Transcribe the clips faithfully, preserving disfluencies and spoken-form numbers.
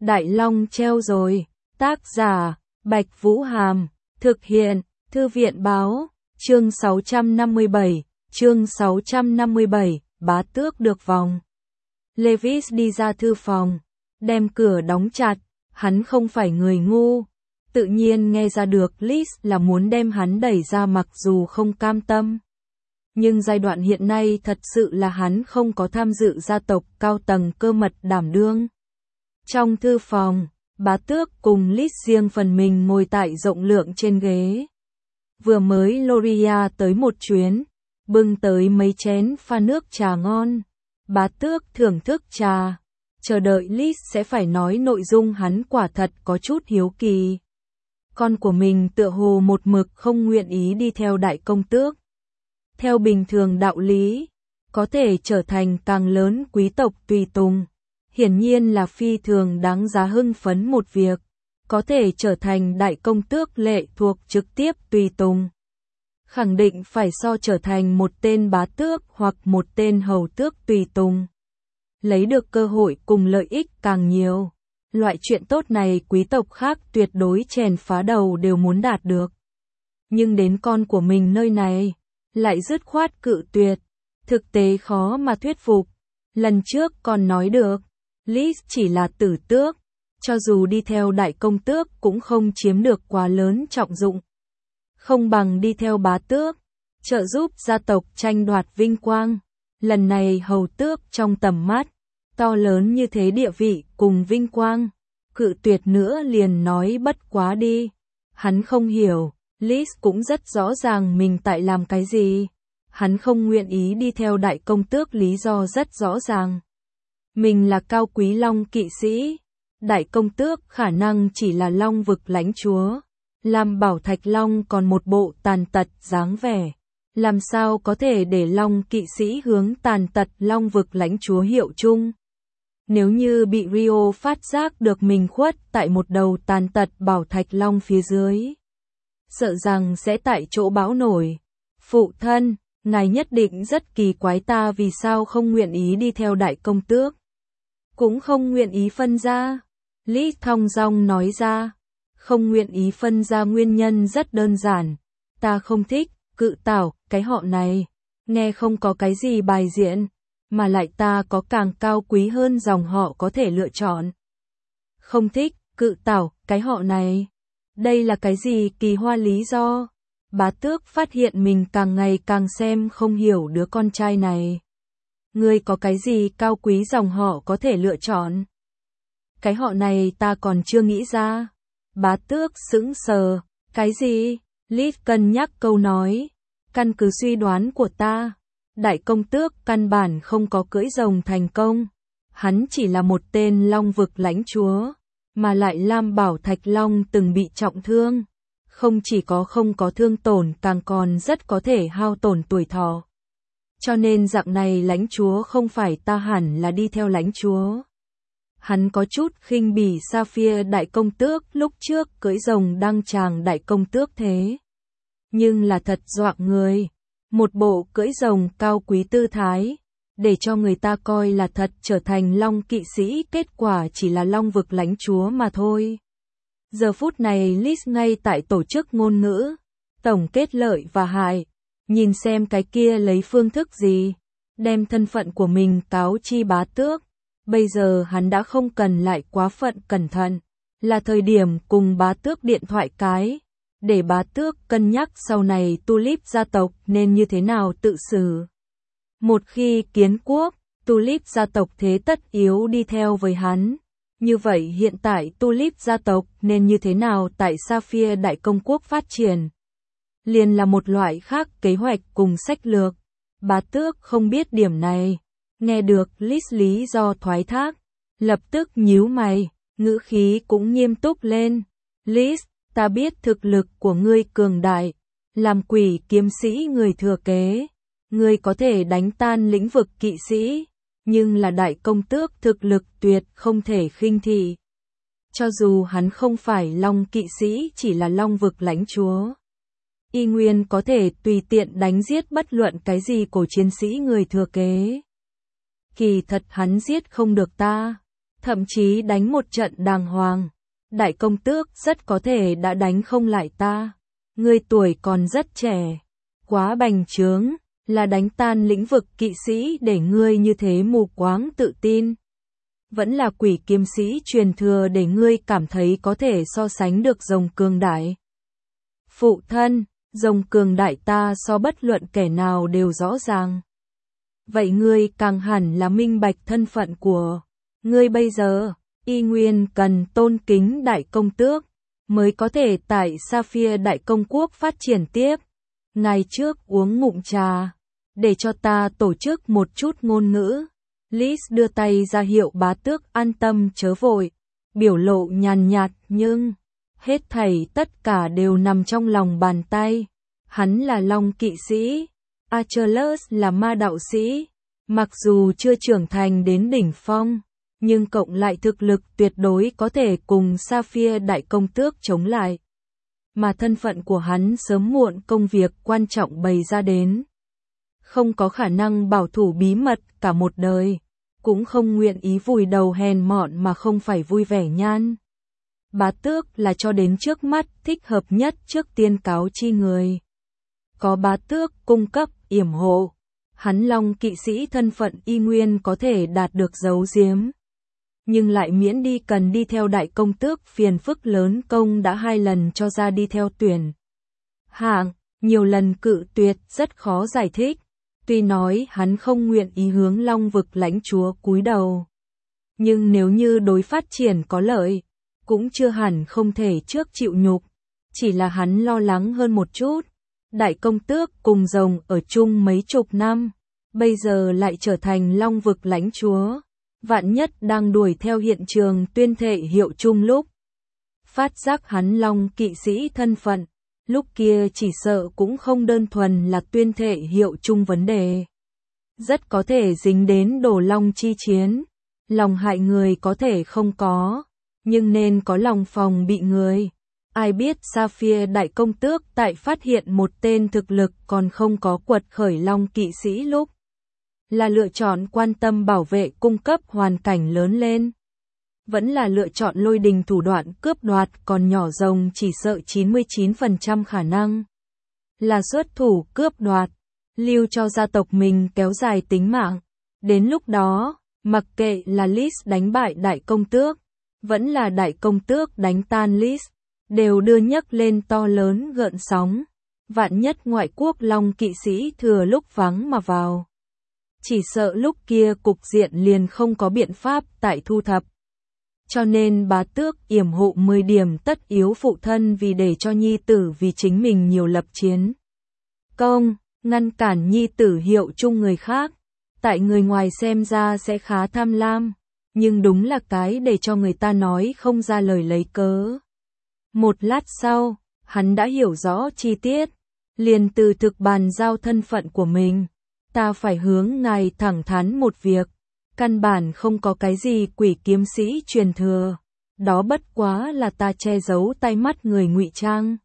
Đại Long treo rồi. Tác giả, Bạch Vũ Hàm. Thực hiện, Thư viện Báo. Chương sáu trăm năm mươi bảy. Chương sáu trăm năm mươi bảy. Bá tước được vòng. Levis đi ra thư phòng, đem cửa đóng chặt. Hắn không phải người ngu, tự nhiên nghe ra được Liz là muốn đem hắn đẩy ra mặc dù không cam tâm. Nhưng giai đoạn hiện nay thật sự là hắn không có tham dự gia tộc cao tầng cơ mật đảm đương. Trong thư phòng, bá tước cùng Liz riêng phần mình ngồi tại rộng lượng trên ghế. Vừa mới Loria tới một chuyến, bưng tới mấy chén pha nước trà ngon. Bá tước thưởng thức trà, chờ đợi Liz sẽ phải nói nội dung hắn quả thật có chút hiếu kỳ. Con của mình tựa hồ một mực không nguyện ý đi theo đại công tước. Theo bình thường đạo lý, có thể trở thành càng lớn quý tộc tùy tùng, hiển nhiên là phi thường đáng giá hưng phấn một việc. Có thể trở thành đại công tước lệ thuộc trực tiếp tùy tùng, khẳng định phải so trở thành một tên bá tước hoặc một tên hầu tước tùy tùng, lấy được cơ hội cùng lợi ích càng nhiều. Loại chuyện tốt này quý tộc khác tuyệt đối chèn phá đầu đều muốn đạt được. Nhưng đến con của mình nơi này, lại dứt khoát cự tuyệt, thực tế khó mà thuyết phục. Lần trước còn nói được, Liz chỉ là tử tước, cho dù đi theo đại công tước cũng không chiếm được quá lớn trọng dụng. Không bằng đi theo bá tước, trợ giúp gia tộc tranh đoạt vinh quang. Lần này hầu tước trong tầm mắt, to lớn như thế địa vị cùng vinh quang, cự tuyệt nữa liền nói bất quá đi. Hắn không hiểu, Liz cũng rất rõ ràng mình tại làm cái gì. Hắn không nguyện ý đi theo đại công tước lý do rất rõ ràng. Mình là cao quý long kỵ sĩ, đại công tước khả năng chỉ là long vực lãnh chúa. Lam Bảo Thạch Long còn một bộ tàn tật dáng vẻ, làm sao có thể để long kỵ sĩ hướng tàn tật long vực lãnh chúa hiệu chung. Nếu như bị Rio phát giác được mình khuất tại một đầu tàn tật Bảo Thạch Long phía dưới, sợ rằng sẽ tại chỗ bão nổi. Phụ thân, ngài nhất định rất kỳ quái ta vì sao không nguyện ý đi theo đại công tước, cũng không nguyện ý phân gia. Lý thong dong nói ra, không nguyện ý phân ra nguyên nhân rất đơn giản. Ta không thích Cự Tảo, cái họ này, nghe không có cái gì bài diện, mà lại ta có càng cao quý hơn dòng họ có thể lựa chọn. Không thích Cự Tảo, cái họ này. Đây là cái gì kỳ hoa lý do? Bá tước phát hiện mình càng ngày càng xem không hiểu đứa con trai này. Ngươi có cái gì cao quý dòng họ có thể lựa chọn? Cái họ này ta còn chưa nghĩ ra. Bá tước sững sờ, cái gì? Liz cân nhắc câu nói, căn cứ suy đoán của ta, đại công tước căn bản không có cưỡi rồng thành công. Hắn chỉ là một tên long vực lãnh chúa, mà lại Lam Bảo Thạch Long từng bị trọng thương. Không chỉ có không có thương tổn càng còn rất có thể hao tổn tuổi thọ. Cho nên dạng này lãnh chúa không phải ta hẳn là đi theo lãnh chúa. Hắn có chút khinh bỉ Sapphire đại công tước lúc trước cưỡi rồng đăng tràng đại công tước thế. Nhưng là thật dọa người. Một bộ cưỡi rồng cao quý tư thái, để cho người ta coi là thật trở thành long kỵ sĩ, kết quả chỉ là long vực lãnh chúa mà thôi. Giờ phút này Liz ngay tại tổ chức ngôn ngữ, tổng kết lợi và hại, nhìn xem cái kia lấy phương thức gì, đem thân phận của mình cáo chi bá tước. Bây giờ hắn đã không cần lại quá phận cẩn thận, là thời điểm cùng bá tước điện thoại cái, để bá tước cân nhắc sau này Tulip gia tộc nên như thế nào tự xử. Một khi kiến quốc, Tulip gia tộc thế tất yếu đi theo với hắn. Như vậy hiện tại Tulip gia tộc nên như thế nào tại Sapphire đại công quốc phát triển? Liền là một loại khác kế hoạch cùng sách lược. Bá tước không biết điểm này. Nghe được Liz lý do thoái thác, lập tức nhíu mày, ngữ khí cũng nghiêm túc lên. Liz, ta biết thực lực của ngươi cường đại, làm quỷ kiếm sĩ người thừa kế, ngươi có thể đánh tan lĩnh vực kỵ sĩ, nhưng là đại công tước thực lực tuyệt không thể khinh thị. Cho dù hắn không phải long kỵ sĩ chỉ là long vực lãnh chúa, y nguyên có thể tùy tiện đánh giết bất luận cái gì của chiến sĩ người thừa kế. Kỳ thật hắn giết không được ta. thậm chí đánh một trận đàng hoàng. Đại công tước rất có thể đã đánh không lại ta. Ngươi tuổi còn rất trẻ, quá bành trướng, là đánh tan lĩnh vực kỵ sĩ để ngươi như thế mù quáng tự tin. Vẫn là quỷ kiếm sĩ truyền thừa để ngươi cảm thấy có thể so sánh được rồng cường đại. Phụ thân, rồng cường đại ta so bất luận kẻ nào đều rõ ràng. Vậy ngươi càng hẳn là minh bạch thân phận của ngươi bây giờ, y nguyên cần tôn kính đại công tước, mới có thể tại Sapphire đại công quốc phát triển tiếp. Ngày trước uống ngụm trà, để cho ta tổ chức một chút ngôn ngữ. Liz đưa tay ra hiệu bá tước an tâm chớ vội, biểu lộ nhàn nhạt nhưng hết thảy tất cả đều nằm trong lòng bàn tay. Hắn là Long kỵ sĩ, Achilles là ma đạo sĩ, mặc dù chưa trưởng thành đến đỉnh phong, nhưng cộng lại thực lực tuyệt đối có thể cùng Sapphire đại công tước chống lại. Mà thân phận của hắn sớm muộn công việc quan trọng bày ra đến. Không có khả năng bảo thủ bí mật cả một đời, cũng không nguyện ý vùi đầu hèn mọn mà không phải vui vẻ nhan. Bá tước là cho đến trước mắt thích hợp nhất trước tiên cáo chi người. Có bá tước cung cấp yểm hộ, hắn Long kỵ sĩ thân phận y nguyên có thể đạt được giấu giếm. Nhưng lại miễn đi cần đi theo đại công tước phiền phức lớn công đã hai lần cho ra đi theo tuyển hạng, nhiều lần cự tuyệt rất khó giải thích. Tuy nói hắn không nguyện ý hướng Long vực lãnh chúa cúi đầu. Nhưng nếu như đối phát triển có lợi, cũng chưa hẳn không thể trước chịu nhục. Chỉ là hắn lo lắng hơn một chút. Đại công tước cùng rồng ở chung mấy chục năm, bây giờ lại trở thành Long vực lãnh chúa. Vạn nhất đang đuổi theo hiện trường tuyên thệ hiệu chung lúc. Phát giác hắn Long kỵ sĩ thân phận. Lúc kia chỉ sợ cũng không đơn thuần là tuyên thệ hiệu chung vấn đề. Rất có thể dính đến đổ long chi chiến. Lòng hại người có thể không có, nhưng nên có lòng phòng bị người. Ai biết Sapphire đại công tước tại phát hiện một tên thực lực còn không có quật khởi Long kỵ sĩ lúc. Là lựa chọn quan tâm bảo vệ cung cấp hoàn cảnh lớn lên. Vẫn là lựa chọn lôi đình thủ đoạn cướp đoạt, còn nhỏ rồng chỉ sợ chín mươi chín phần trăm khả năng là xuất thủ cướp đoạt, lưu cho gia tộc mình kéo dài tính mạng. Đến lúc đó, mặc kệ là Liz đánh bại đại công tước, vẫn là đại công tước đánh tan Liz, đều đưa nhấc lên to lớn gợn sóng. Vạn nhất ngoại quốc Long kỵ sĩ thừa lúc vắng mà vào, chỉ sợ lúc kia cục diện liền không có biện pháp tại thu thập. Cho nên bá tước yểm hộ mười điểm tất yếu phụ thân vì để cho nhi tử vì chính mình nhiều lập chiến công, ngăn cản nhi tử hiệu chung người khác. Tại người ngoài xem ra sẽ khá tham lam, nhưng đúng là cái để cho người ta nói không ra lời lấy cớ. Một lát sau, hắn đã hiểu rõ chi tiết, liền từ thực bàn giao thân phận của mình. Ta phải hướng ngài thẳng thắn một việc. Căn bản không có cái gì quỷ kiếm sĩ truyền thừa, đó bất quá là ta che giấu tai mắt người ngụy trang.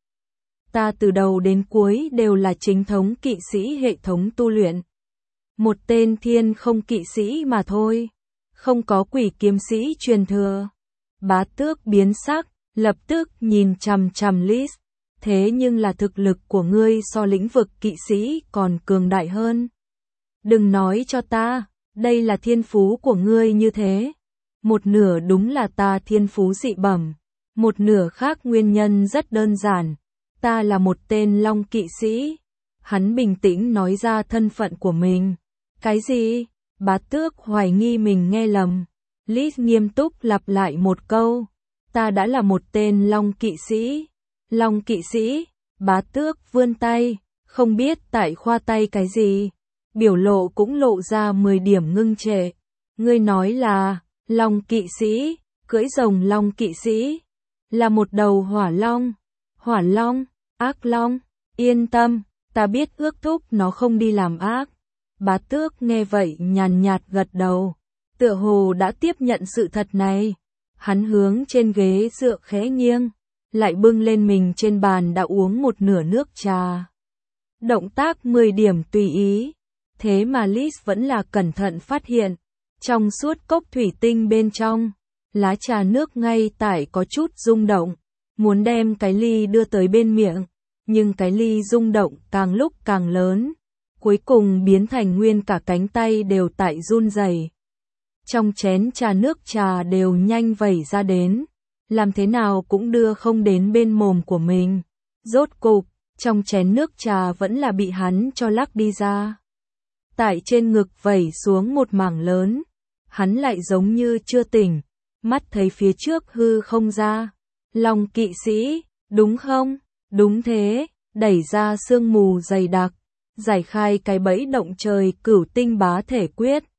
Ta từ đầu đến cuối đều là chính thống kỵ sĩ hệ thống tu luyện. Một tên thiên không kỵ sĩ mà thôi, không có quỷ kiếm sĩ truyền thừa. Bá tước biến sắc, lập tức nhìn chằm chằm Liz. Thế nhưng là thực lực của ngươi so lĩnh vực kỵ sĩ còn cường đại hơn. Đừng nói cho ta. Đây là thiên phú của ngươi như thế. Một nửa đúng là ta thiên phú dị bẩm, một nửa khác nguyên nhân rất đơn giản. Ta là một tên Long kỵ sĩ. Hắn bình tĩnh nói ra thân phận của mình. Cái gì? Bá tước hoài nghi mình nghe lầm. Liz nghiêm túc lặp lại một câu. Ta đã là một tên Long kỵ sĩ. Long kỵ sĩ? Bá tước vươn tay, không biết tại khoa tay cái gì. Biểu lộ cũng lộ ra mười điểm ngưng trệ. Ngươi nói là, Long kỵ sĩ, cưỡi rồng Long kỵ sĩ, là một đầu hỏa long. Hỏa long, ác long, yên tâm, ta biết ước thúc nó không đi làm ác. Bá tước nghe vậy nhàn nhạt gật đầu, tựa hồ đã tiếp nhận sự thật này. Hắn hướng trên ghế dựa khẽ nghiêng, lại bưng lên mình trên bàn đã uống một nửa nước trà. Động tác mười điểm tùy ý. Thế mà Liz vẫn là cẩn thận phát hiện, trong suốt cốc thủy tinh bên trong, lá trà nước ngay tại có chút rung động, muốn đem cái ly đưa tới bên miệng, nhưng cái ly rung động càng lúc càng lớn, cuối cùng biến thành nguyên cả cánh tay đều tại run rẩy. Trong chén trà nước trà đều nhanh vẩy ra đến, làm thế nào cũng đưa không đến bên mồm của mình. Rốt cục, trong chén nước trà vẫn là bị hắn cho lắc đi ra. Tại trên ngực vẩy xuống một mảng lớn, hắn lại giống như chưa tỉnh, mắt thấy phía trước hư không ra. Long kỵ sĩ, đúng không? Đúng thế, đẩy ra sương mù dày đặc, giải khai cái bẫy động trời cửu tinh bá thể quyết.